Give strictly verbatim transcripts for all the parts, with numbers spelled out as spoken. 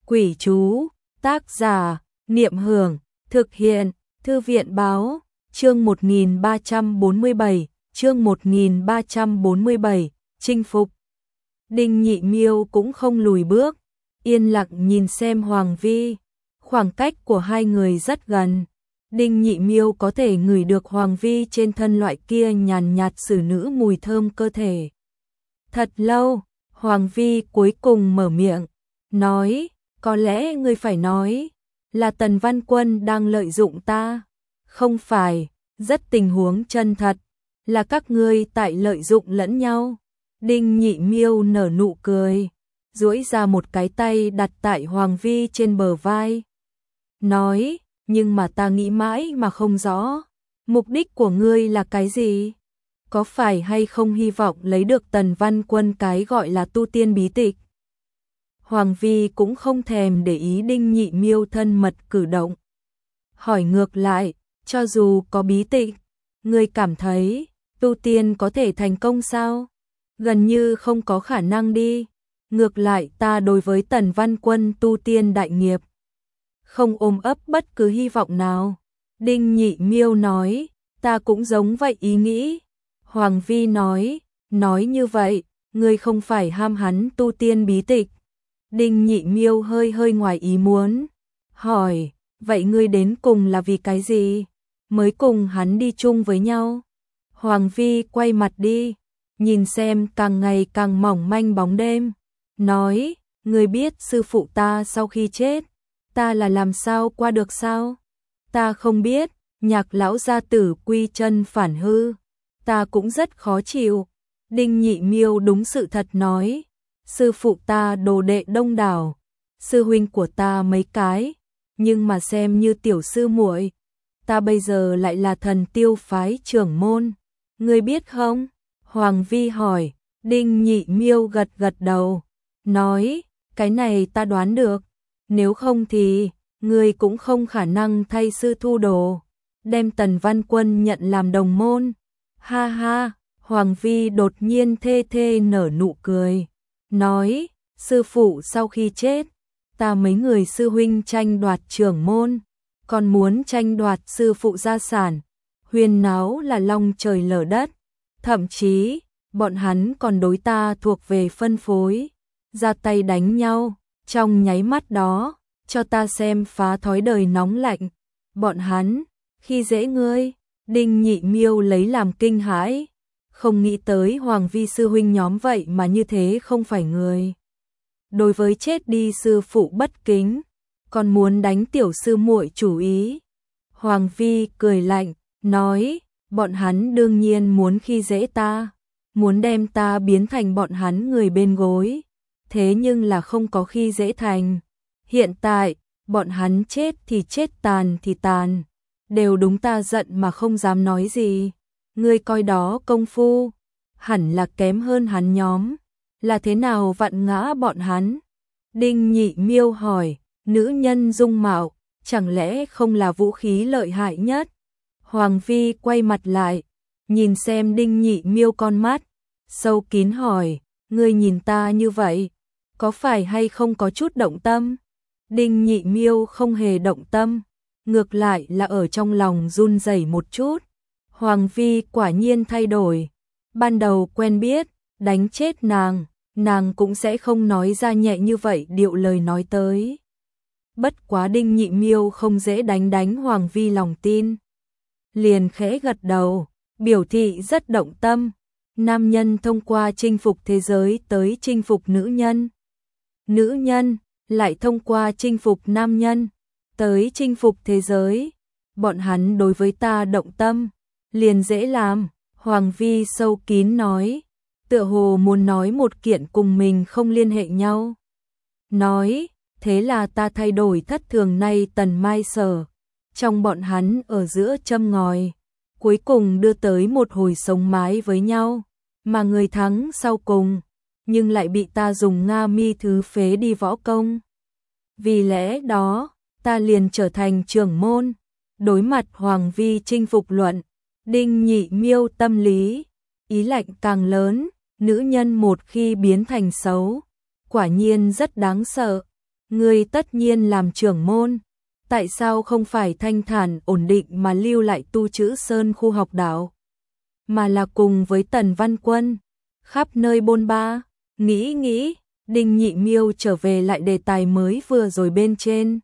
Quỷ chú, tác giả, Niệm Hưởng, thực hiện, Thư viện báo, chương một nghìn ba trăm bốn mươi bảy, chương một nghìn ba trăm bốn mươi bảy, chinh phục. Đinh Nhị Miêu cũng không lùi bước, yên lặng nhìn xem Hoàng Vi, khoảng cách của hai người rất gần. Đinh Nhị Miêu có thể ngửi được Hoàng Vi trên thân loại kia nhàn nhạt xử nữ mùi thơm cơ thể. Thật lâu, Hoàng Vi cuối cùng mở miệng, nói, có lẽ ngươi phải nói, là Tần Văn Quân đang lợi dụng ta. Không phải, rất tình huống chân thật, là các ngươi tại lợi dụng lẫn nhau. Đinh Nhị Miêu nở nụ cười, duỗi ra một cái tay đặt tại Hoàng Vi trên bờ vai. Nói, nhưng mà ta nghĩ mãi mà không rõ, mục đích của ngươi là cái gì? Có phải hay không hy vọng lấy được Tần Văn Quân cái gọi là tu tiên bí tịch? Hoàng Vi cũng không thèm để ý Đinh Nhị Miêu thân mật cử động. Hỏi ngược lại, cho dù có bí tịch, ngươi cảm thấy tu tiên có thể thành công sao? Gần như không có khả năng đi. Ngược lại ta đối với Tần Văn Quân tu tiên đại nghiệp, không ôm ấp bất cứ hy vọng nào. Đinh Nhị Miêu nói, ta cũng giống vậy ý nghĩ. Hoàng Vi nói, nói như vậy, ngươi không phải ham hắn tu tiên bí tịch. Đinh Nhị Miêu hơi hơi ngoài ý muốn, hỏi, vậy ngươi đến cùng là vì cái gì, mới cùng hắn đi chung với nhau? Hoàng Vi quay mặt đi, nhìn xem càng ngày càng mỏng manh bóng đêm, nói, ngươi biết sư phụ ta sau khi chết, ta là làm sao qua được sao? Ta không biết, Nhạc lão gia tử quy chân phản hư, ta cũng rất khó chịu. Đinh Nhị Miêu đúng sự thật nói, sư phụ ta đồ đệ đông đảo, sư huynh của ta mấy cái, nhưng mà xem như tiểu sư muội, ta bây giờ lại là Thần Tiêu phái trưởng môn, ngươi biết không? Hoàng Vi hỏi. Đinh Nhị Miêu gật gật đầu, nói, cái này ta đoán được, nếu không thì ngươi cũng không khả năng thay sư thu đồ, đem Tần Văn Quân nhận làm đồng môn. Ha ha, Hoàng Vi đột nhiên thê thê nở nụ cười, nói, sư phụ sau khi chết, ta mấy người sư huynh tranh đoạt trưởng môn, còn muốn tranh đoạt sư phụ gia sản, huyên náo là long trời lở đất, thậm chí, bọn hắn còn đối ta thuộc về phân phối, ra tay đánh nhau, trong nháy mắt đó, cho ta xem phá thói đời nóng lạnh, bọn hắn, khi dễ ngươi. Đinh Nhị Miêu lấy làm kinh hãi, không nghĩ tới Hoàng Vi sư huynh nhóm vậy mà như thế không phải người. Đối với chết đi sư phụ bất kính, còn muốn đánh tiểu sư muội chủ ý. Hoàng Vi cười lạnh, nói, bọn hắn đương nhiên muốn khi dễ ta, muốn đem ta biến thành bọn hắn người bên gối, thế nhưng là không có khi dễ thành. Hiện tại, bọn hắn chết thì chết tàn thì tàn, đều đúng ta giận mà không dám nói gì. Ngươi coi đó công phu, hẳn là kém hơn hắn nhóm, là thế nào vặn ngã bọn hắn? Đinh Nhị Miêu hỏi, nữ nhân dung mạo, chẳng lẽ không là vũ khí lợi hại nhất? Hoàng Vi quay mặt lại, nhìn xem Đinh Nhị Miêu con mắt, sâu kín hỏi, ngươi nhìn ta như vậy, có phải hay không có chút động tâm? Đinh Nhị Miêu không hề động tâm, ngược lại là ở trong lòng run rẩy một chút. Hoàng Vi quả nhiên thay đổi, ban đầu quen biết, đánh chết nàng, nàng cũng sẽ không nói ra nhẹ như vậy điệu lời nói tới. Bất quá Đinh Nhị Miêu không dễ đánh đánh Hoàng Vi lòng tin, liền khẽ gật đầu, biểu thị rất động tâm. Nam nhân thông qua chinh phục thế giới tới chinh phục nữ nhân, nữ nhân lại thông qua chinh phục nam nhân tới chinh phục thế giới, bọn hắn đối với ta động tâm, liền dễ làm. Hoàng Vi sâu kín nói, tựa hồ muốn nói một kiện cùng mình không liên hệ nhau. Nói, thế là ta thay đổi thất thường nay Tần Mai Sở, trong bọn hắn ở giữa châm ngòi, cuối cùng đưa tới một hồi sống mái với nhau, mà người thắng sau cùng, nhưng lại bị ta dùng Nga Mi thứ phế đi võ công. Vì lẽ đó, ta liền trở thành trưởng môn. Đối mặt Hoàng Vi chinh phục luận, Đinh Nhị Miêu tâm lý, ý lạnh càng lớn, nữ nhân một khi biến thành xấu, quả nhiên rất đáng sợ. ngươi tất nhiên làm trưởng môn, tại sao không phải thanh thản ổn định mà lưu lại Tu Chữ Sơn khu học đạo, mà là cùng với Tần Văn Quân khắp nơi bôn ba? Nghĩ nghĩ, Đinh Nhị Miêu trở về lại đề tài mới vừa rồi bên trên.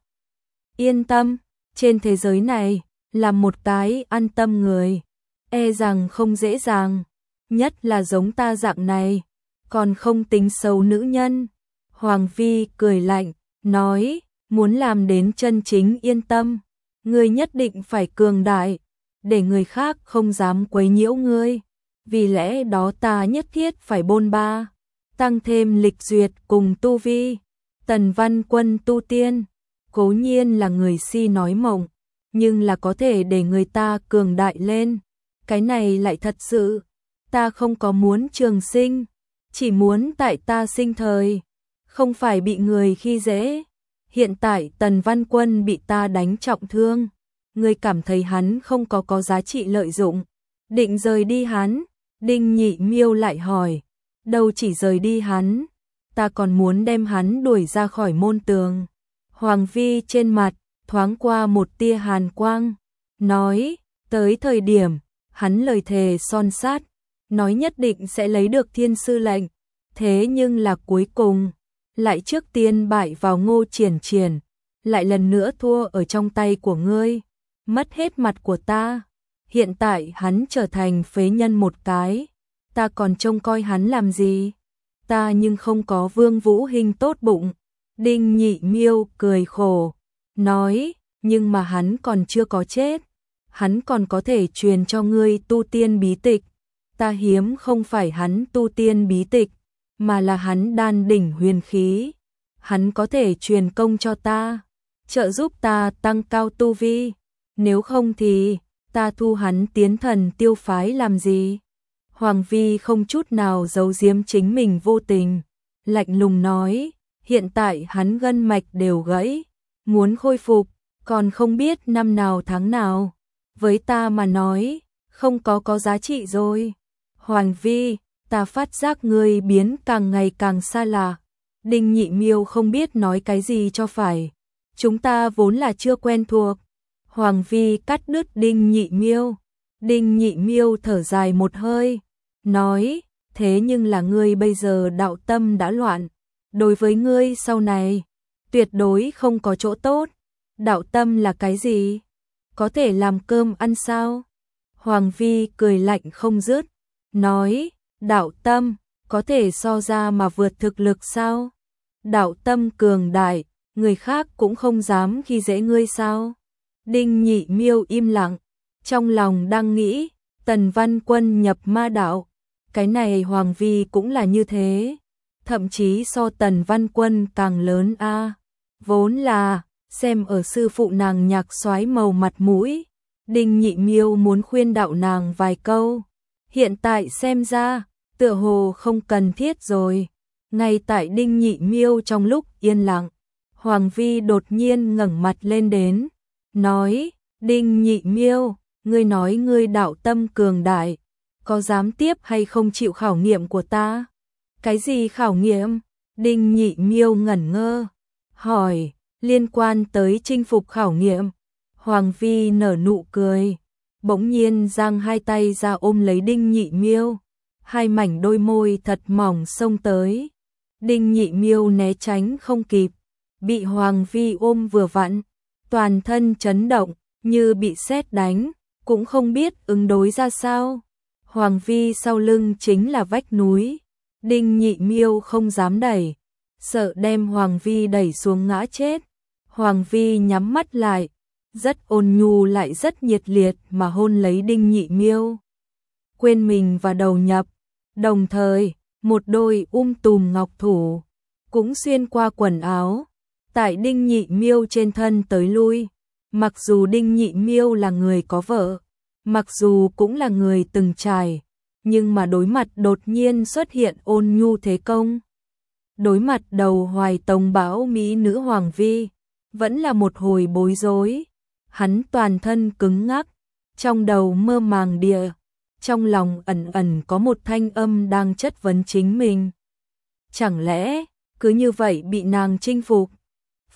Yên tâm, trên thế giới này, là một cái an tâm người, e rằng không dễ dàng, nhất là giống ta dạng này, còn không tính xấu nữ nhân. Hoàng Vi cười lạnh, nói, muốn làm đến chân chính yên tâm, ngươi nhất định phải cường đại, để người khác không dám quấy nhiễu ngươi. Vì lẽ đó ta nhất thiết phải bôn ba, tăng thêm lịch duyệt cùng tu vi. Tần Văn Quân tu tiên, cố nhiên là người si nói mộng, nhưng là có thể để người ta cường đại lên. Cái này lại thật sự, ta không có muốn trường sinh, chỉ muốn tại ta sinh thời, không phải bị người khi dễ. Hiện tại Tần Văn Quân bị ta đánh trọng thương, ngươi cảm thấy hắn không có có giá trị lợi dụng, định rời đi hắn. Đinh Nhị Miêu lại hỏi, đâu chỉ rời đi hắn, ta còn muốn đem hắn đuổi ra khỏi môn tường. Hoàng Vi trên mặt thoáng qua một tia hàn quang, nói, tới thời điểm hắn lời thề son sát, nói nhất định sẽ lấy được thiên sư lệnh, thế nhưng là cuối cùng lại trước tiên bại vào Ngô Triển Triển, lại lần nữa thua ở trong tay của ngươi, mất hết mặt của ta. Hiện tại hắn trở thành phế nhân một cái, ta còn trông coi hắn làm gì? Ta nhưng không có Vương Vũ Hinh tốt bụng. Đinh Nhị Miêu cười khổ, nói, nhưng mà hắn còn chưa có chết, hắn còn có thể truyền cho ngươi tu tiên bí tịch. Ta hiếm không phải hắn tu tiên bí tịch, mà là hắn đan đỉnh huyền khí. Hắn có thể truyền công cho ta, trợ giúp ta tăng cao tu vi, nếu không thì ta thu hắn tiến Thần Tiêu phái làm gì? Hoàng Vi không chút nào giấu giếm chính mình vô tình, lạnh lùng nói, hiện tại hắn gân mạch đều gãy, muốn khôi phục, còn không biết năm nào tháng nào. Với ta mà nói, không có có giá trị rồi. Hoàng Vi, ta phát giác ngươi biến càng ngày càng xa lạ. Đinh Nhị Miêu không biết nói cái gì cho phải. Chúng ta vốn là chưa quen thuộc. Hoàng Vi cắt đứt Đinh Nhị Miêu. Đinh Nhị Miêu thở dài một hơi, nói, thế nhưng là ngươi bây giờ đạo tâm đã loạn, đối với ngươi sau này, tuyệt đối không có chỗ tốt. Đạo tâm là cái gì? Có thể làm cơm ăn sao? Hoàng Vi cười lạnh không dứt, nói, đạo tâm, có thể so ra mà vượt thực lực sao? Đạo tâm cường đại, người khác cũng không dám khi dễ ngươi sao? Đinh Nhị Miêu im lặng, trong lòng đang nghĩ, Tần Văn Quân nhập ma đạo, cái này Hoàng Vi cũng là như thế, thậm chí so Tần Văn Quân càng lớn a. À. Vốn là xem ở sư phụ nàng Nhạc Soái màu mặt mũi, Đinh Nhị Miêu muốn khuyên đạo nàng vài câu, hiện tại xem ra tựa hồ không cần thiết rồi. Ngay tại Đinh Nhị Miêu trong lúc yên lặng, Hoàng Vi đột nhiên ngẩng mặt lên đến, nói, Đinh Nhị Miêu, ngươi nói ngươi đạo tâm cường đại, có dám tiếp hay không chịu khảo nghiệm của ta? Cái gì khảo nghiệm? Đinh Nhị Miêu ngẩn ngơ, hỏi, liên quan tới chinh phục khảo nghiệm. Hoàng Vi nở nụ cười, bỗng nhiên giang hai tay ra ôm lấy Đinh Nhị Miêu, hai mảnh đôi môi thật mỏng xông tới. Đinh Nhị Miêu né tránh không kịp, bị Hoàng Vi ôm vừa vặn, toàn thân chấn động, như bị sét đánh, cũng không biết ứng đối ra sao. Hoàng Vi sau lưng chính là vách núi, Đinh Nhị Miêu không dám đẩy, sợ đem Hoàng Vi đẩy xuống ngã chết. Hoàng Vi nhắm mắt lại, rất ôn nhu lại rất nhiệt liệt mà hôn lấy Đinh Nhị Miêu, quên mình và đầu nhập, đồng thời một đôi um tùm ngọc thủ cũng xuyên qua quần áo, tại Đinh Nhị Miêu trên thân tới lui. Mặc dù Đinh Nhị Miêu là người có vợ, mặc dù cũng là người từng trải, nhưng mà đối mặt đột nhiên xuất hiện ôn nhu thế công, đối mặt đầu hoài tông bão mỹ nữ Hoàng Vi, vẫn là một hồi bối rối. Hắn toàn thân cứng ngắc, trong đầu mơ màng địa, trong lòng ẩn ẩn có một thanh âm đang chất vấn chính mình. Chẳng lẽ cứ như vậy bị nàng chinh phục?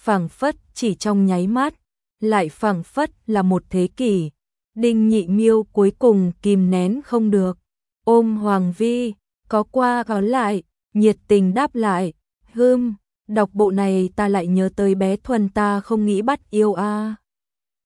phảng phất chỉ trong nháy mắt, lại phảng phất là một thế kỷ. Đinh Nhị Miêu cuối cùng kìm nén không được, ôm Hoàng Vi, có qua có lại, nhiệt tình đáp lại, hưm, đọc bộ này ta lại nhớ tới bé Thuần ta không nghĩ bắt yêu a.